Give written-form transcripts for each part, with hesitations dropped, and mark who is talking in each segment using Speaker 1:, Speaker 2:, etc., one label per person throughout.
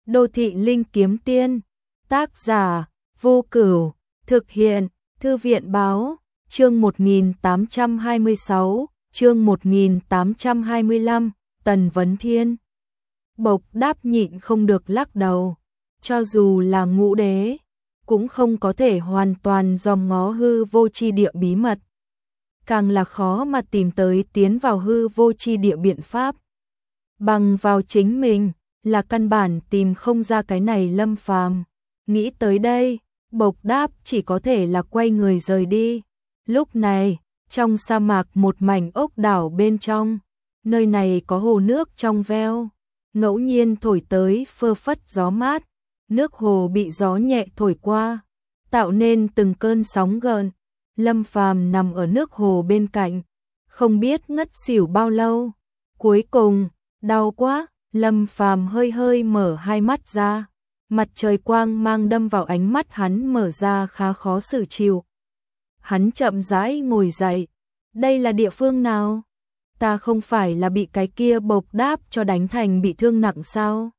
Speaker 1: Đô thị linh kiếm tiên, tác giả Vô Cửu, thực hiện Thư viện báo, chương 1826, chương 1825, Tần Vấn Thiên. Bộc Đáp nhịn không được lắc đầu, cho dù là ngũ đế, cũng không có thể hoàn toàn dòm ngó hư vô chi địa bí mật. Càng là khó mà tìm tới tiến vào hư vô chi địa biện pháp. Bằng vào chính mình, là căn bản tìm không ra cái này. Lâm Phàm nghĩ tới đây, Bộc Đáp chỉ có thể là quay người rời đi. Lúc này, trong sa mạc một mảnh ốc đảo bên trong, nơi này có hồ nước trong veo, ngẫu nhiên thổi tới phơ phất gió mát, nước hồ bị gió nhẹ thổi qua, tạo nên từng cơn sóng gợn. Lâm Phàm nằm ở nước hồ bên cạnh, không biết ngất xỉu bao lâu. Cuối cùng, đau quá, Lâm Phàm hơi hơi mở hai mắt ra, mặt trời quang mang đâm vào ánh mắt hắn mở ra khá khó xử chịu. Hắn chậm rãi ngồi dậy, đây là địa phương nào? Ta không phải là bị cái kia Bộc Đáp cho đánh thành bị thương nặng sao?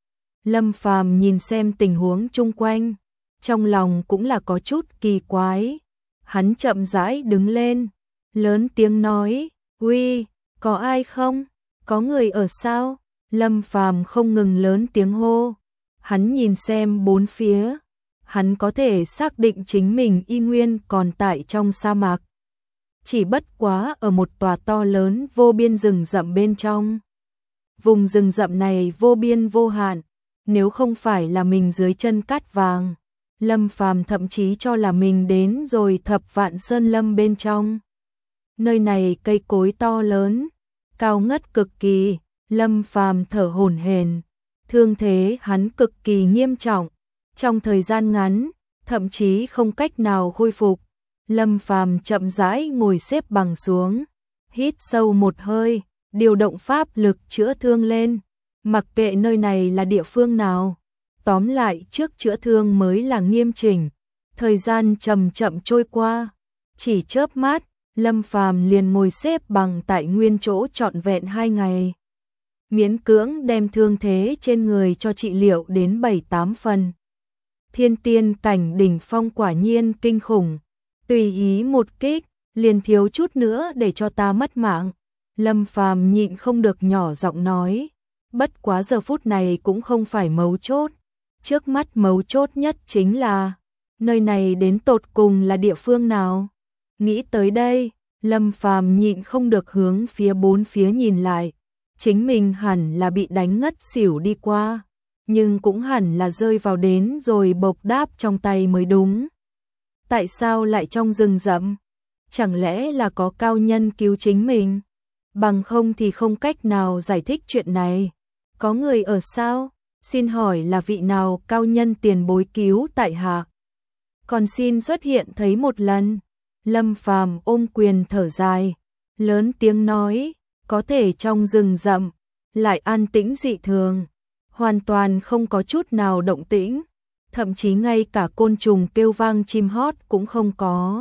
Speaker 1: Lâm Phàm nhìn xem tình huống chung quanh, trong lòng cũng là có chút kỳ quái. Hắn chậm rãi đứng lên, lớn tiếng nói, "Uy, có ai không? Có người ở sao?" Lâm Phàm không ngừng lớn tiếng hô. Hắn nhìn xem bốn phía, hắn có thể xác định chính mình y nguyên còn tại trong sa mạc. Chỉ bất quá ở một tòa to lớn vô biên rừng rậm bên trong. Vùng rừng rậm này vô biên vô hạn, nếu không phải là mình dưới chân cát vàng, Lâm Phàm thậm chí cho là mình đến rồi Thập Vạn Sơn Lâm bên trong. Nơi này cây cối to lớn, cao ngất cực kỳ, Lâm Phàm thở hổn hển, thương thế hắn cực kỳ nghiêm trọng, trong thời gian ngắn, thậm chí không cách nào khôi phục. Lâm Phàm chậm rãi ngồi xếp bằng xuống, hít sâu một hơi, điều động pháp lực chữa thương lên, mặc kệ nơi này là địa phương nào. Tóm lại trước chữa thương mới là nghiêm chỉnh. Thời gian chậm chậm trôi qua, chỉ chớp mắt, Lâm Phàm liền ngồi xếp bằng tại nguyên chỗ trọn vẹn 2 ngày. Miễn cưỡng đem thương thế trên người cho trị liệu đến 7-8 phần. Thiên tiên cảnh đỉnh phong quả nhiên kinh khủng, tùy ý một kích, liền thiếu chút nữa để cho ta mất mạng. Lâm Phàm nhịn không được nhỏ giọng nói, bất quá giờ phút này cũng không phải mấu chốt. Trước mắt mấu chốt nhất chính là, nơi này đến tột cùng là địa phương nào? Nghĩ tới đây, Lâm Phàm nhịn không được hướng phía bốn phía nhìn lại. Chính mình hẳn là bị đánh ngất xỉu đi qua, nhưng cũng hẳn là rơi vào đến rồi Bộc Đáp trong tay mới đúng. Tại sao lại trong rừng rậm? Chẳng lẽ là có cao nhân cứu chính mình? Bằng không thì không cách nào giải thích chuyện này. Có người ở sao? Xin hỏi là vị nào cao nhân tiền bối cứu tại hạ? Còn xin xuất hiện thấy một lần. Lâm Phàm ôm quyền thở dài, lớn tiếng nói, có thể trong rừng rậm, lại an tĩnh dị thường, hoàn toàn không có chút nào động tĩnh, thậm chí ngay cả côn trùng kêu vang chim hót cũng không có.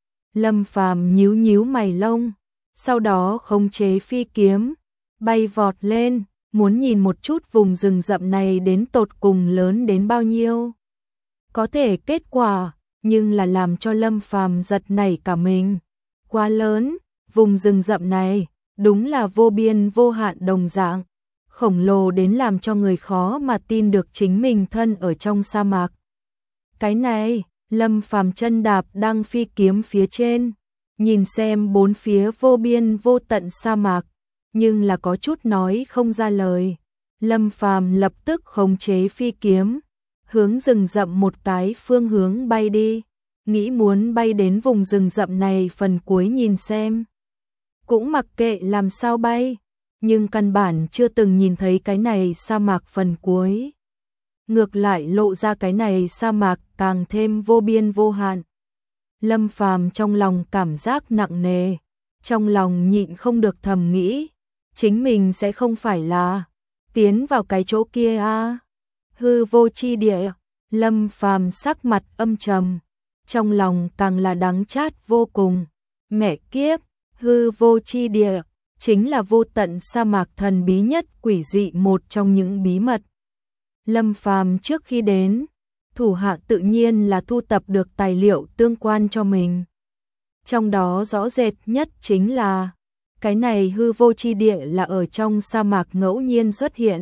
Speaker 1: Lâm Phàm nhíu nhíu mày lông, sau đó khống chế phi kiếm, bay vọt lên, muốn nhìn một chút vùng rừng rậm này đến tột cùng lớn đến bao nhiêu. Có thể kết quả, nhưng là làm cho Lâm Phàm giật nảy cả mình. Quá lớn, vùng rừng rậm này, đúng là vô biên vô hạn đồng dạng, khổng lồ đến làm cho người khó mà tin được chính mình thân ở trong sa mạc. Cái này, Lâm Phàm chân đạp đang phi kiếm phía trên, nhìn xem bốn phía vô biên vô tận sa mạc, nhưng là có chút nói không ra lời. Lâm Phàm lập tức khống chế phi kiếm, hướng rừng rậm một cái phương hướng bay đi, nghĩ muốn bay đến vùng rừng rậm này phần cuối nhìn xem. Cũng mặc kệ làm sao bay, nhưng căn bản chưa từng nhìn thấy cái này sa mạc phần cuối. Ngược lại lộ ra cái này sa mạc càng thêm vô biên vô hạn. Lâm Phàm trong lòng cảm giác nặng nề, trong lòng nhịn không được thầm nghĩ, chính mình sẽ không phải là tiến vào cái chỗ kia à? Hư vô chi địa. Lâm Phàm sắc mặt âm trầm, trong lòng càng là đắng chát vô cùng. Mẹ kiếp, hư vô chi địa chính là vô tận sa mạc thần bí nhất quỷ dị, một trong những bí mật Lâm Phàm trước khi đến, thủ hạ tự nhiên là thu tập được tài liệu tương quan cho mình. Trong đó rõ rệt nhất chính là cái này hư vô chi địa là ở trong sa mạc ngẫu nhiên xuất hiện.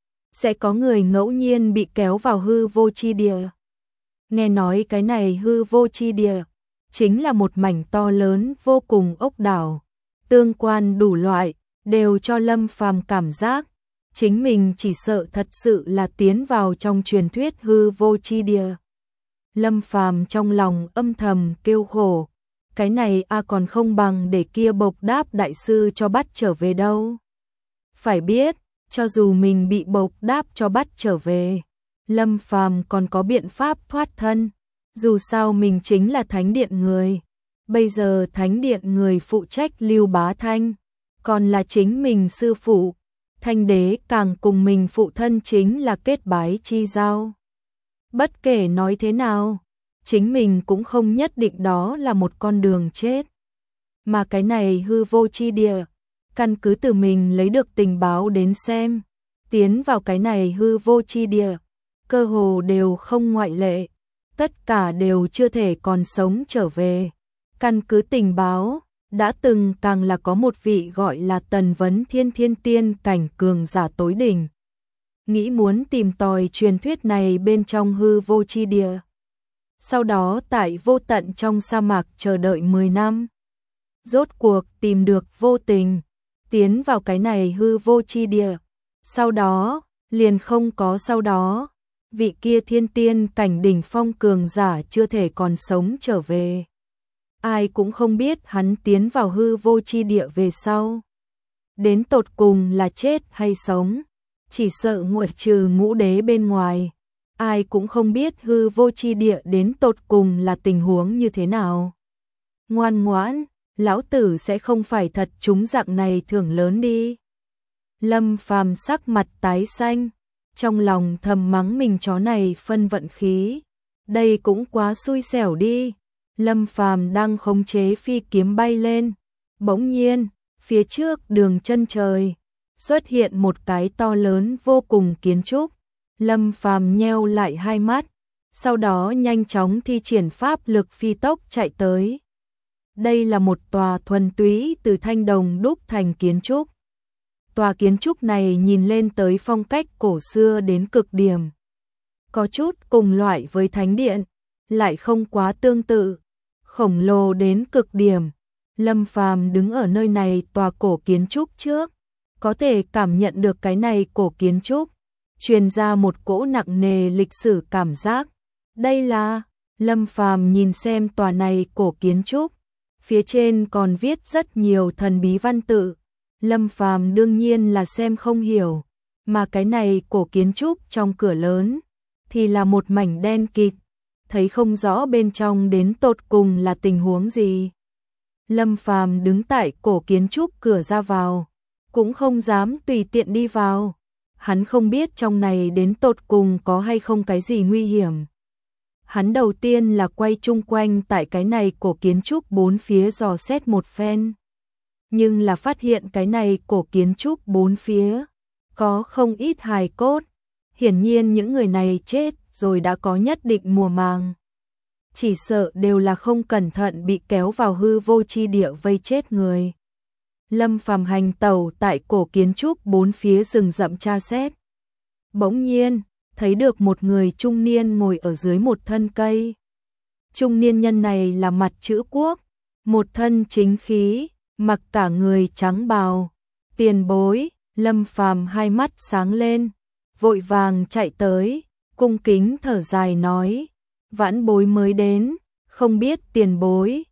Speaker 1: Sẽ có người ngẫu nhiên bị kéo vào hư vô chi địa. Nghe nói cái này hư vô chi địa chính là một mảnh to lớn vô cùng ốc đảo, tương quan đủ loại, đều cho Lâm Phàm cảm giác chính mình chỉ sợ thật sự là tiến vào trong truyền thuyết hư vô chi địa. Lâm Phàm trong lòng âm thầm kêu khổ, cái này còn không bằng để kia Bộc Đáp đại sư cho bắt trở về đâu. Phải biết, cho dù mình bị Bộc Đáp cho bắt trở về, Lâm Phàm còn có biện pháp thoát thân, dù sao mình chính là Thánh Điện người. Bây giờ Thánh Điện người phụ trách Lưu Bá Thanh, còn là chính mình sư phụ, Thanh đế càng cùng mình phụ thân chính là kết bái chi giao. Bất kể nói thế nào, chính mình cũng không nhất định đó là một con đường chết. Mà cái này hư vô chi địa, căn cứ từ mình lấy được tình báo đến xem, tiến vào cái này hư vô chi địa, cơ hồ đều không ngoại lệ, tất cả đều chưa thể còn sống trở về. Căn cứ tình báo, đã từng càng là có một vị gọi là Tần Vấn Thiên thiên tiên cảnh cường giả tối đỉnh. Nghĩ muốn tìm tòi truyền thuyết này bên trong hư vô chi địa. Sau đó tại vô tận trong sa mạc chờ đợi 10 năm. Rốt cuộc tìm được Vô Tình, tiến vào cái này hư vô chi địa. Sau đó, liền không có sau đó, vị kia thiên tiên cảnh đỉnh phong cường giả chưa thể còn sống trở về. Ai cũng không biết hắn tiến vào hư vô chi địa về sau. Đến tột cùng là chết hay sống, chỉ sợ ngoại trừ Ngũ Đế bên ngoài. Ai cũng không biết hư vô chi địa đến tột cùng là tình huống như thế nào. Ngoan ngoãn, lão tử sẽ không phải thật trúng dạng này thưởng lớn đi. Lâm Phàm sắc mặt tái xanh, trong lòng thầm mắng mình chó này phân vận khí. Đây cũng quá xui xẻo đi. Lâm Phàm đang khống chế phi kiếm bay lên. Bỗng nhiên, phía trước đường chân trời, xuất hiện một cái to lớn vô cùng kiến trúc. Lâm Phàm nheo lại hai mắt, sau đó nhanh chóng thi triển pháp lực phi tốc chạy tới. Đây là một tòa thuần túy từ thanh đồng đúc thành kiến trúc. Tòa kiến trúc này nhìn lên tới phong cách cổ xưa đến cực điểm. Có chút cùng loại với Thánh Điện, lại không quá tương tự, khổng lồ đến cực điểm. Lâm Phàm đứng ở nơi này tòa cổ kiến trúc trước, có thể cảm nhận được cái này cổ kiến trúc truyền ra một cỗ nặng nề lịch sử cảm giác. Đây là, Lâm Phàm nhìn xem tòa này cổ kiến trúc, phía trên còn viết rất nhiều thần bí văn tự. Lâm Phàm đương nhiên là xem không hiểu, mà cái này cổ kiến trúc trong cửa lớn thì là một mảnh đen kịt, thấy không rõ bên trong đến tột cùng là tình huống gì. Lâm Phàm đứng tại cổ kiến trúc cửa ra vào, cũng không dám tùy tiện đi vào. Hắn không biết trong này đến tột cùng có hay không cái gì nguy hiểm. Hắn đầu tiên là quay chung quanh tại cái này cổ kiến trúc bốn phía dò xét một phen. Nhưng là phát hiện cái này cổ kiến trúc bốn phía có không ít hài cốt. Hiển nhiên những người này chết rồi đã có nhất định mùa màng. Chỉ sợ đều là không cẩn thận bị kéo vào hư vô chi địa vây chết người. Lâm Phàm hành tẩu tại cổ kiến trúc bốn phía rừng rậm tra xét. Bỗng nhiên, thấy được một người trung niên ngồi ở dưới một thân cây. Trung niên nhân này là mặt chữ quốc, một thân chính khí, mặc cả người trắng bào. Tiền bối, Lâm Phàm hai mắt sáng lên, vội vàng chạy tới, cung kính thở dài nói, vãn bối mới đến, không biết tiền bối.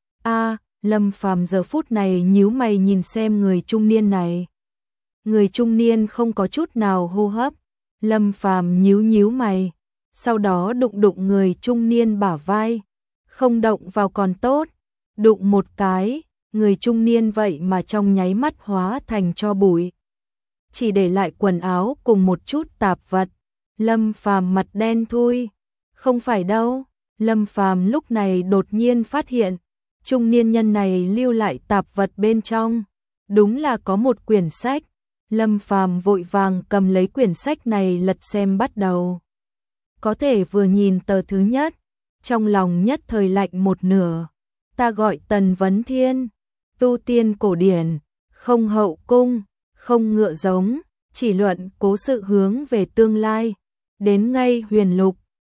Speaker 1: Lâm Phàm giờ phút này nhíu mày nhìn xem người trung niên này. Người trung niên không có chút nào hô hấp. Lâm Phàm nhíu mày, sau đó đụng người trung niên bả vai. Không động vào còn tốt, đụng một cái, người trung niên vậy mà trong nháy mắt hóa thành tro bụi. Chỉ để lại quần áo cùng một chút tạp vật. Lâm Phàm mặt đen thui. Không phải đâu. Lâm Phàm lúc này đột nhiên phát hiện, trung niên nhân này lưu lại tạp vật bên trong, đúng là có một quyển sách. Lâm Phàm vội vàng cầm lấy quyển sách này lật xem bắt đầu. Có thể vừa nhìn tờ thứ nhất, trong lòng nhất thời lạnh một nửa. Ta gọi Tần Vấn Thiên, tu tiên cổ điển, không hậu cung, không ngựa giống, chỉ luận cố sự hướng về tương lai. Đến ngay huyền lục,